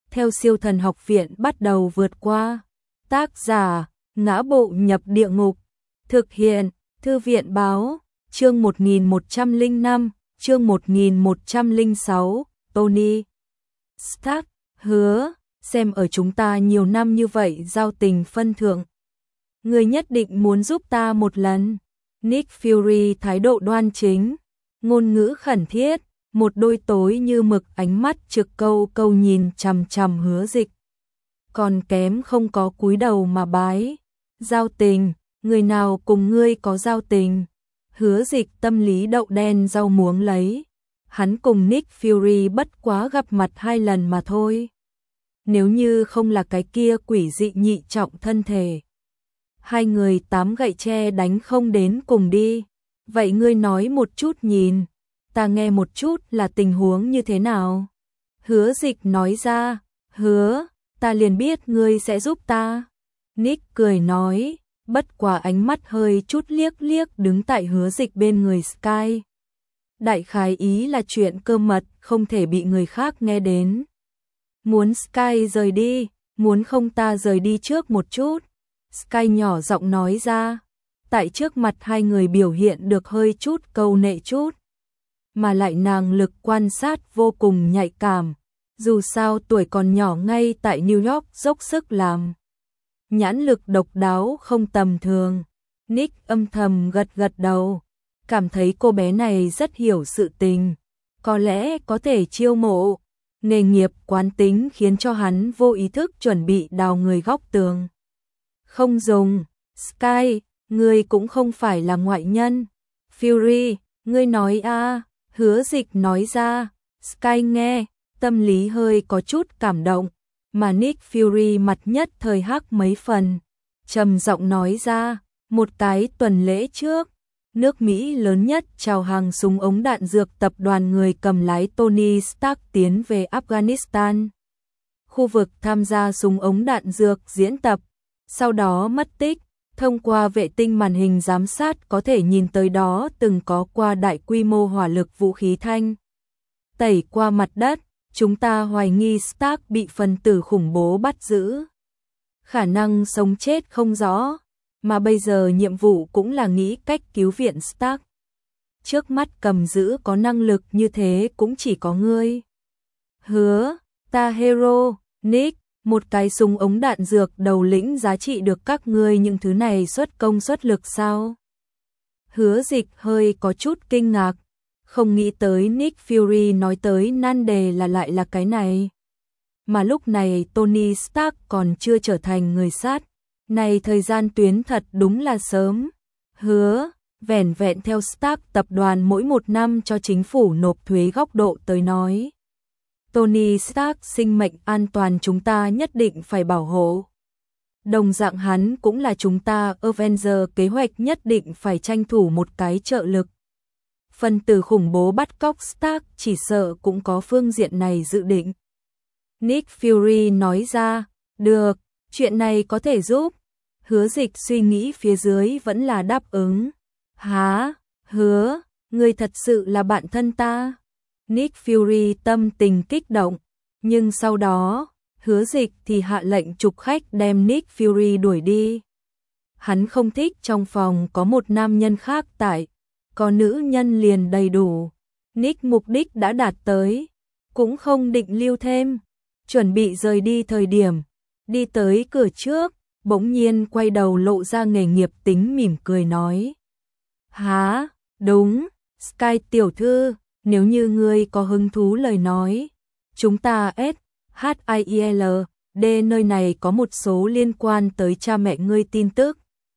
theo siêu thần học viện bắt đầu vượt qua. Tác giả, Ngã Bộ Nhập Địa Ngục. Thực hiện, Thư viện báo, chương 1105, chương 1106, Tony Stark, hứa, xem ở chúng ta nhiều năm như vậy giao tình phân thượng. Người nhất định muốn giúp ta một lần. Nick Fury thái độ đoan chính, ngôn ngữ khẩn thiết, một đôi tối như mực ánh mắt trực câu câu nhìn chằm chằm Hứa Dịch. Còn kém không có cúi đầu mà bái. Giao tình, người nào cùng ngươi có giao tình? Hứa Dịch tâm lý đậu đen rau muống lấy. Hắn cùng Nick Fury bất quá gặp mặt 2 lần mà thôi. Nếu như không là cái kia quỷ dị nhị trọng thân thể, 2 người 8 gậy tre đánh không đến cùng đi. Vậy ngươi nói một chút nhìn, ta nghe một chút là tình huống như thế nào? Hứa Dịch nói ra, hứa, ta liền biết ngươi sẽ giúp ta. Nick cười nói, bất quá ánh mắt hơi chút liếc liếc đứng tại Hứa Dịch bên người Sky. Đại khái ý là chuyện cơ mật không thể bị người khác nghe đến. Muốn Sky rời đi, muốn không ta rời đi trước một chút. Sky nhỏ giọng nói ra, tại trước mặt 2 người biểu hiện được hơi chút câu nệ chút. Mà lại nàng lực quan sát vô cùng nhạy cảm, dù sao tuổi còn nhỏ ngay tại New York dốc sức làm. Nhãn lực độc đáo không tầm thường. Nick âm thầm gật gật đầu, cảm thấy cô bé này rất hiểu sự tình, có lẽ có thể chiêu mộ. Nghề nghiệp quán tính khiến cho hắn vô ý thức chuẩn bị đào người góc tường. Không dùng, Sky, ngươi cũng không phải là ngoại nhân. Fury, ngươi nói a, Hứa Dịch nói ra. Sky nghe, tâm lý hơi có chút cảm động, mà Nick Fury mặt nhất thời hắc mấy phần, trầm giọng nói ra, một cái tuần lễ trước, nước Mỹ lớn nhất chào hàng súng ống đạn dược tập đoàn người cầm lái Tony Stark tiến về Afghanistan. Khu vực tham gia súng ống đạn dược diễn tập, sau đó mất tích, thông qua vệ tinh màn hình giám sát có thể nhìn tới đó từng có qua đại quy mô hỏa lực vũ khí thanh tẩy qua mặt đất, chúng ta hoài nghi Stark bị phần tử khủng bố bắt giữ. Khả năng sống chết không rõ, mà bây giờ nhiệm vụ cũng là nghĩ cách cứu viện Stark. Trước mắt cầm giữ có năng lực như thế cũng chỉ có ngươi. Hứa, ta hero, Nick, một cái súng ống đạn dược đầu lĩnh giá trị được các ngươi những thứ này xuất công xuất lực sao? Hứa Dịch hơi có chút kinh ngạc, không nghĩ tới Nick Fury nói tới nan đề là lại là cái này. Mà lúc này Tony Stark còn chưa trở thành người sát. Này thời gian tuyến thật đúng là sớm. Hứa, vẻn vẹn theo Stark tập đoàn mỗi 1 năm cho chính phủ nộp thuế góc độ tới nói. Tony Stark sinh mệnh an toàn chúng ta nhất định phải bảo hộ. Đồng dạng hắn cũng là chúng ta Avenger kế hoạch nhất định phải tranh thủ một cái trợ lực. Phần tử khủng bố bắt cóc Stark chỉ sợ cũng có phương diện này dự định. Nick Fury nói ra, được, chuyện này có thể giúp. Hứa Dịch suy nghĩ phía dưới vẫn là đáp ứng. Hả, hứa, ngươi thật sự là bạn thân ta. Nick Fury tâm tình kích động, nhưng sau đó, Hứa Dịch thì hạ lệnh trục khách đem Nick Fury đuổi đi. Hắn không thích trong phòng có một nam nhân khác tại, có nữ nhân liền đầy đủ. Nick mục đích đã đạt tới, cũng không định lưu thêm. Chuẩn bị rời đi thời điểm, đi tới cửa trước, bỗng nhiên quay đầu lộ ra nghề nghiệp tính mỉm cười nói. Hả, đúng, Sky tiểu thư, nếu như ngươi có hứng thú lời nói, chúng ta SHIELD nơi này có một số liên quan tới cha mẹ ngươi tin tức.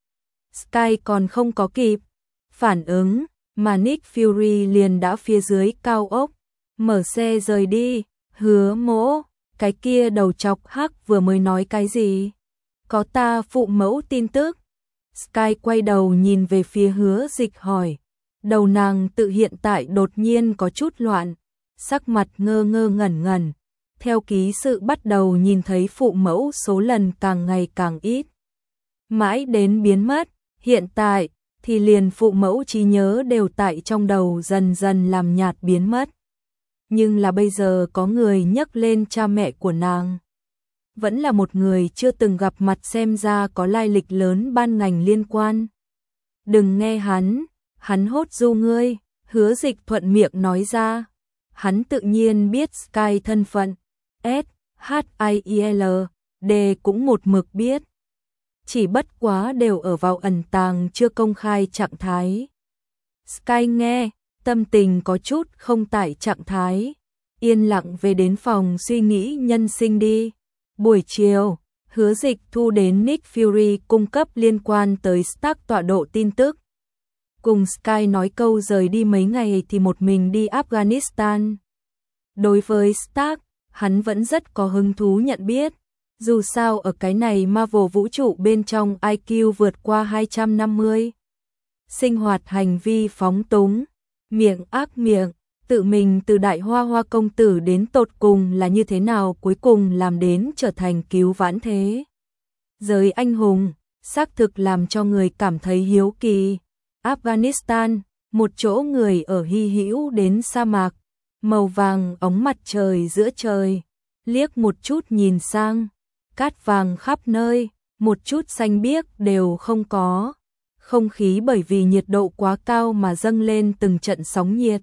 Sky còn không có kịp phản ứng, mà Nick Fury liền đã phía dưới cao ốc, mở xe rời đi. Hứa Mỗ, cái kia đầu chọc hắc vừa mới nói cái gì? Có ta phụ mẫu tin tức. Sky quay đầu nhìn về phía Hứa Dịch hỏi. Đầu nàng tự hiện tại đột nhiên có chút loạn, sắc mặt ngơ ngơ ngẩn ngẩn. Theo ký sự bắt đầu nhìn thấy phụ mẫu số lần càng ngày càng ít. Mãi đến biến mất, hiện tại thì liền phụ mẫu trí nhớ đều tại trong đầu dần dần làm nhạt biến mất. Nhưng là bây giờ có người nhắc lên cha mẹ của nàng. vẫn là một người chưa từng gặp mặt xem ra có lai lịch lớn ban ngành liên quan. Đừng nghe hắn hốt du ngươi, Hứa Dịch thuận miệng nói ra. Hắn tự nhiên biết Sky thân phận, SHIEL, D cũng một mực biết. Chỉ bất quá đều ở vào ẩn tàng chưa công khai trạng thái. Sky nghe, tâm tình có chút không tại trạng thái, yên lặng về đến phòng suy nghĩ nhân sinh đi. Buổi chiều, Hứa Dịch thu đến Nick Fury cung cấp liên quan tới Stark tọa độ tin tức. Cùng Sky nói câu rời đi mấy ngày thì một mình đi Afghanistan. Đối với Stark, hắn vẫn rất có hứng thú nhận biết. Dù sao ở cái này Marvel vũ trụ bên trong IQ vượt qua 250. Sinh hoạt hành vi phóng túng, miệng ác miệng, tự mình từ đại hoa công tử đến tột cùng là như thế nào cuối cùng làm đến trở thành cứu vãn thế giới anh hùng, xác thực làm cho người cảm thấy hiếu kỳ. Afghanistan, một chỗ người ở hy hữu đến sa mạc, màu vàng óng mặt trời giữa trời, liếc một chút nhìn sang, cát vàng khắp nơi, một chút xanh biếc đều không có. Không khí bởi vì nhiệt độ quá cao mà dâng lên từng trận sóng nhiệt.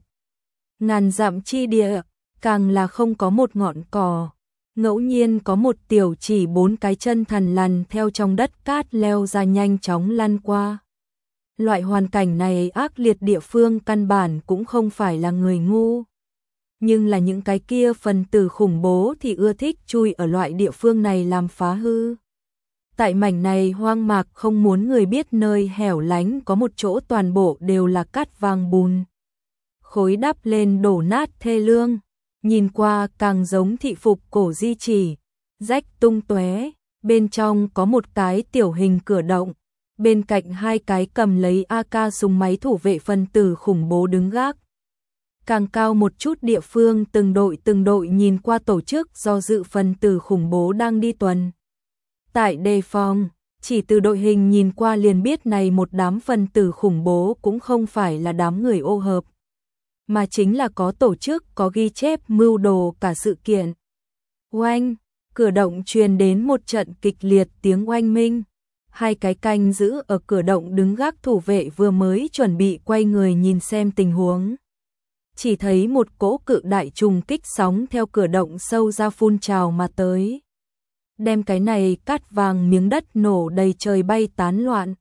Ngàn dặm chi địa, càng là không có một ngọn cỏ. Ngẫu nhiên có một tiểu chỉ 4 cái chân thằn lằn theo trong đất cát leo ra nhanh chóng lăn qua. Loại hoàn cảnh này ác liệt địa phương căn bản cũng không phải là người ngu. Nhưng là những cái kia phần tử khủng bố thì ưa thích chui ở loại địa phương này làm phá hư. Tại mảnh này hoang mạc không muốn người biết nơi hẻo lánh có một chỗ toàn bộ đều là cát vàng bùn. Khối đắp lên đổ nát thê lương, nhìn qua càng giống thị phục cổ di chỉ, rách tung tóe, bên trong có một cái tiểu hình cửa động, bên cạnh 2 cái cầm lấy AK súng máy thủ vệ phần tử khủng bố đứng gác. Càng cao một chút địa phương từng đội nhìn qua tổ chức do dự phần tử khủng bố đang đi tuần. Tại đề phòng, chỉ từ đội hình nhìn qua liền biết này một đám phần tử khủng bố cũng không phải là đám người ô hợp, mà chính là có tổ chức, có ghi chép mưu đồ cả sự kiện. Oanh, cửa động truyền đến một trận kịch liệt tiếng oanh minh. 2 cái canh giữ ở cửa động đứng gác thủ vệ vừa mới chuẩn bị quay người nhìn xem tình huống. Chỉ thấy một cỗ cự đại trùng kích sóng theo cửa động sâu ra phun trào mà tới. Đem cái này cát vàng miếng đất nổ đầy trời bay tán loạn.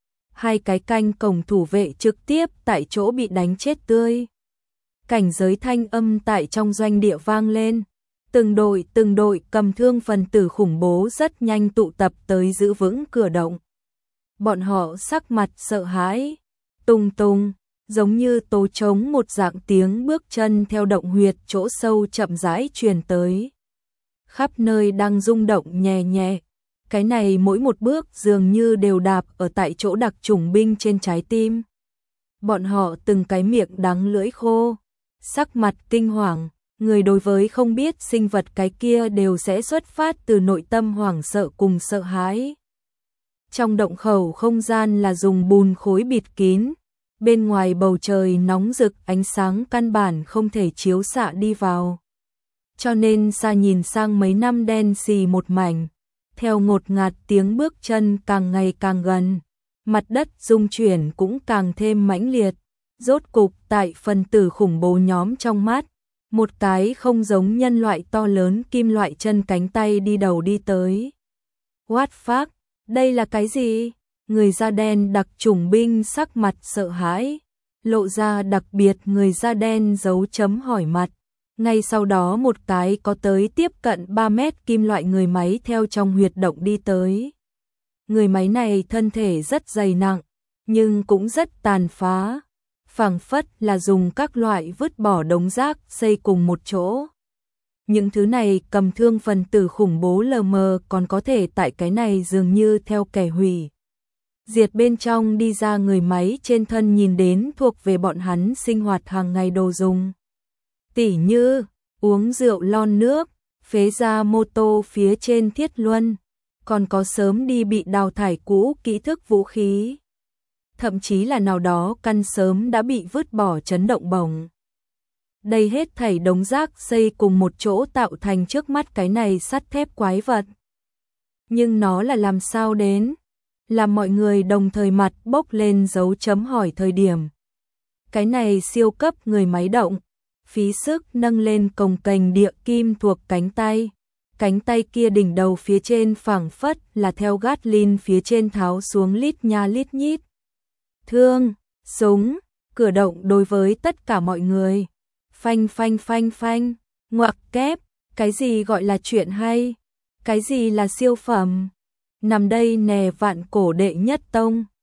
2 cái canh cổng thủ vệ trực tiếp tại chỗ bị đánh chết tươi. Cảnh giới thanh âm tại trong doanh địa vang lên. Từng đội cầm thương phần tử khủng bố rất nhanh tụ tập tới giữ vững cửa động. Bọn họ sắc mặt sợ hãi, tung tung, giống như tố trống một dạng tiếng bước chân theo động huyệt chỗ sâu chậm rãi truyền tới. Khắp nơi đang rung động nhẹ nhẹ, cái này mỗi một bước dường như đều đạp ở tại chỗ đặc chủng binh trên trái tim. Bọn họ từng cái miệng đắng lưỡi khô, sắc mặt kinh hoàng, người đối với không biết sinh vật cái kia đều sẽ xuất phát từ nội tâm hoảng sợ cùng sợ hãi. Trong động khẩu không gian là dùng bùn khối bịt kín, bên ngoài bầu trời nóng rực ánh sáng căn bản không thể chiếu xạ đi vào. Cho nên xa nhìn sang mấy năm đen xì một mảnh, theo ngột ngạt tiếng bước chân càng ngày càng gần, mặt đất rung chuyển cũng càng thêm mãnh liệt. Rốt cục tại phần tử khủng bố nhóm trong mắt, một cái không giống nhân loại to lớn kim loại chân cánh tay đi đầu đi tới. What fuck, đây là cái gì? Người da đen đặc chủng binh sắc mặt sợ hãi, lộ ra đặc biệt người da đen dấu chấm hỏi mặt. Ngay sau đó một cái có tới tiếp cận 3 mét kim loại người máy theo trong huyệt động đi tới. Người máy này thân thể rất dày nặng, nhưng cũng rất tàn phá, phảng phất là dùng các loại vứt bỏ đống rác xây cùng một chỗ. Những thứ này cầm thương phần tử khủng bố lờ mờ còn có thể tại cái này dường như theo kẻ hủy diệt bên trong đi ra người máy trên thân nhìn đến thuộc về bọn hắn sinh hoạt hàng ngày đồ dùng. Tỉ như uống rượu lon nước, phế ra mô tô phía trên thiết luân, còn có sớm đi bị đào thải cũ kỹ thức vũ khí. Thậm chí là nào đó căn sớm đã bị vứt bỏ chấn động bổng. Đây hết thảy đống rác xây cùng một chỗ tạo thành trước mắt cái này sắt thép quái vật. Nhưng nó là làm sao đến? Làm mọi người đồng thời mặt bốc lên dấu chấm hỏi thời điểm. Cái này siêu cấp người máy động, phí sức nâng lên cồng kềnh địa kim thuộc cánh tay kia đỉnh đầu phía trên phảng phất là theo Gatling phía trên tháo xuống lít nha lít nhít. Thương, súng, cửa động đối với tất cả mọi người. Phanh phanh phanh phanh, ngoặc kép, cái gì gọi là chuyện hay? Cái gì là siêu phẩm? Nằm đây nè vạn cổ đệ nhất tông.